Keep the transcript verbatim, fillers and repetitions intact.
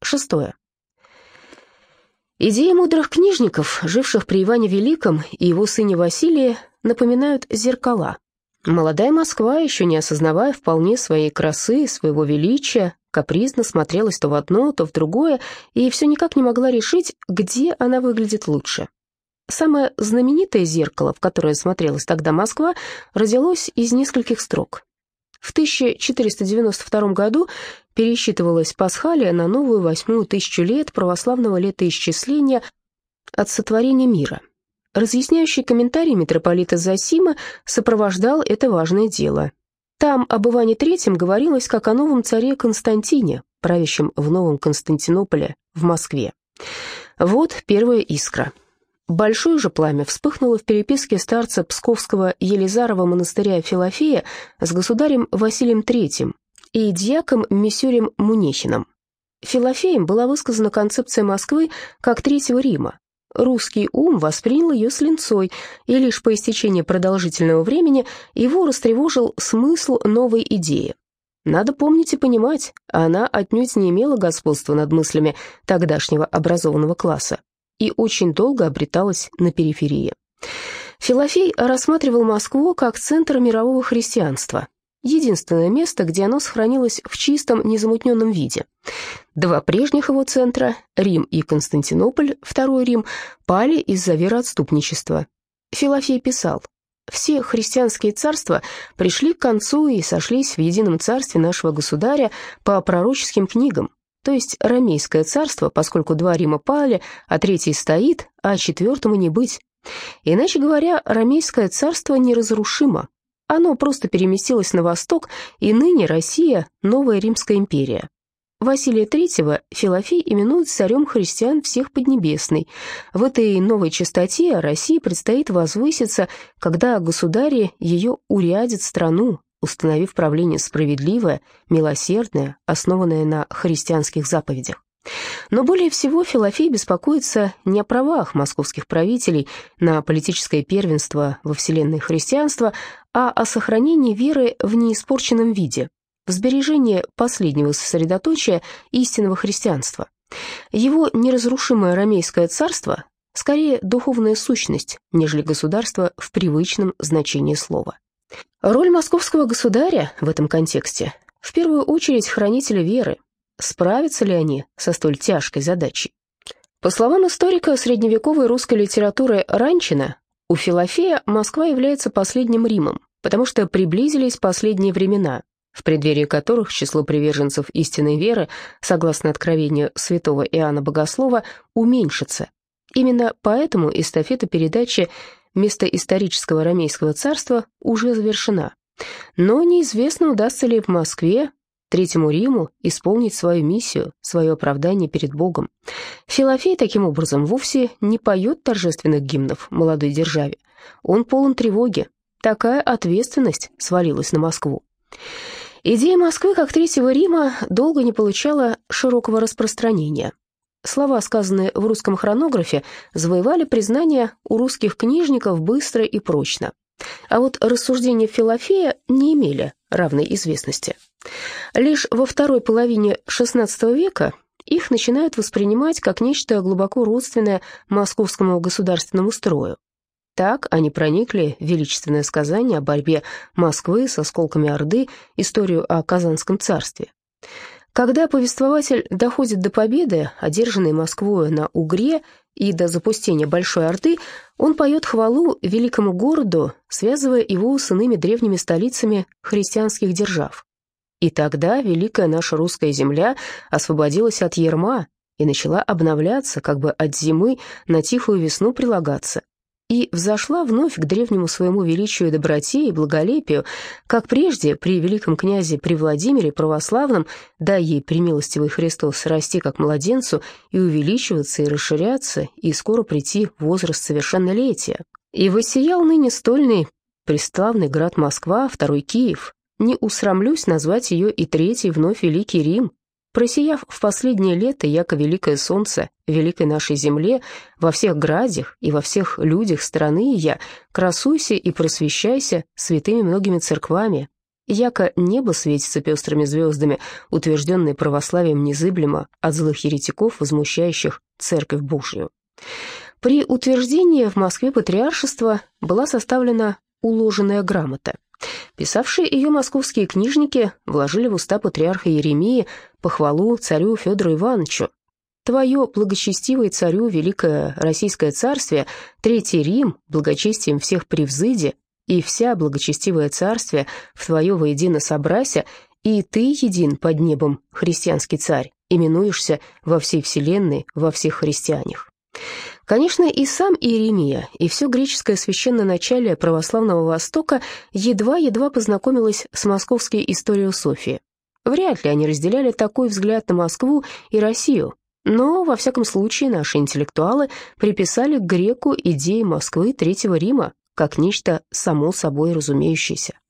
Шестое. Идеи мудрых книжников, живших при Иване Великом и его сыне Василии, напоминают зеркала. Молодая Москва, еще не осознавая вполне своей красы, своего величия, капризно смотрелась то в одно, то в другое, и все никак не могла решить, где она выглядит лучше. Самое знаменитое зеркало, в которое смотрелась тогда Москва, родилось из нескольких строк. В тысяча четыреста девяносто втором году пересчитывалась Пасхалия на новую восьмую тысячу лет православного летоисчисления от сотворения мира. Разъясняющий комментарий митрополита Зосима сопровождал это важное дело. Там об Иване Третьем говорилось как о новом царе Константине, правящем в Новом Константинополе, в Москве. Вот первая искра. Большое же пламя вспыхнуло в переписке старца Псковского Елизарова монастыря Филофея с государем Василием Третьим и дьяком Миссюрем Мунехиным. Филофеем была высказана концепция Москвы как Третьего Рима. Русский ум воспринял ее с линцой, и лишь по истечении продолжительного времени его растревожил смысл новой идеи. Надо помнить и понимать, она отнюдь не имела господства над мыслями тогдашнего образованного класса и очень долго обреталась на периферии. Филофей рассматривал Москву как центр мирового христианства, единственное место, где оно сохранилось в чистом, незамутненном виде. Два прежних его центра, Рим и Константинополь, Второй Рим, пали из-за вероотступничества. Филофей писал: «Все христианские царства пришли к концу и сошлись в едином царстве нашего государя по пророческим книгам, то есть Ромейское царство, поскольку два Рима пали, а третий стоит, а четвертому не быть. Иначе говоря, Ромейское царство неразрушимо. Оно просто переместилось на восток, и ныне Россия – новая Римская империя». Василия Третьего Филофей именует царем христиан всех Поднебесной. В этой новой чистоте России предстоит возвыситься, когда государи ее урядят страну, установив правление справедливое, милосердное, основанное на христианских заповедях. Но более всего Филофей беспокоится не о правах московских правителей на политическое первенство во вселенной христианства, а о сохранении веры в неиспорченном виде, в сбережении последнего сосредоточия истинного христианства. Его неразрушимое Ромейское царство скорее духовная сущность, нежели государство в привычном значении слова. Роль московского государя в этом контексте в первую очередь хранителя веры. Справятся ли они со столь тяжкой задачей? По словам историка средневековой русской литературы Ранчина, у Филофея Москва является последним Римом, потому что приблизились последние времена, в преддверии которых число приверженцев истинной веры, согласно откровению святого Иоанна Богослова, уменьшится. Именно поэтому эстафета передачи место исторического Ромейского царства уже завершена. Но неизвестно, удастся ли в Москве Третьему Риму исполнить свою миссию, свое оправдание перед Богом. Филофей, таким образом, вовсе не поет торжественных гимнов молодой державе. Он полон тревоги. Такая ответственность свалилась на Москву. Идея Москвы как Третьего Рима долго не получала широкого распространения. Слова, сказанные в русском хронографе, завоевали признание у русских книжников быстро и прочно. А вот рассуждения Филофея не имели равной известности. Лишь во второй половине шестнадцатого века их начинают воспринимать как нечто глубоко родственное московскому государственному строю. Так они проникли в величественное сказание о борьбе Москвы с осколками Орды, историю о Казанском царстве. Когда повествователь доходит до победы, одержанной Москвою на Угре, и до запустения Большой Орды, он поет хвалу великому городу, связывая его с иными древними столицами христианских держав. И тогда великая наша русская земля освободилась от ярма и начала обновляться, как бы от зимы на тихую весну прилагаться, и взошла вновь к древнему своему величию и доброте и благолепию, как прежде при великом князе при Владимире Православном, дай ей премилостивый Христос расти как младенцу и увеличиваться и расширяться, и скоро прийти в возраст совершеннолетия. И воссиял ныне стольный преславный град Москва, второй Киев. Не усрамлюсь назвать ее и третий вновь великий Рим, просияв в последнее лето, яко великое солнце великой нашей земле, во всех градях и во всех людях страны я, красуйся и просвещайся святыми многими церквами, яко небо светится пестрыми звездами, утвержденное православием незыблемо от злых еретиков, возмущающих Церковь Божию. При утверждении в Москве патриаршества была составлена уложенная грамота. Писавшие ее московские книжники вложили в уста патриарха Еремии похвалу царю Федору Ивановичу. «Твое, благочестивый царю, великое Российское царствие, Третий Рим, благочестием всех превзыди, и вся благочестивое царствие в твое воедино собрася, и ты един под небом, христианский царь, именуешься во всей вселенной, во всех христианах». Конечно, и сам Иеремия, и все греческое священноначалие православного Востока едва-едва познакомилось с московской историософией. Вряд ли они разделяли такой взгляд на Москву и Россию, но, во всяком случае, наши интеллектуалы приписали к греку идеи Москвы Третьего Рима как нечто само собой разумеющееся.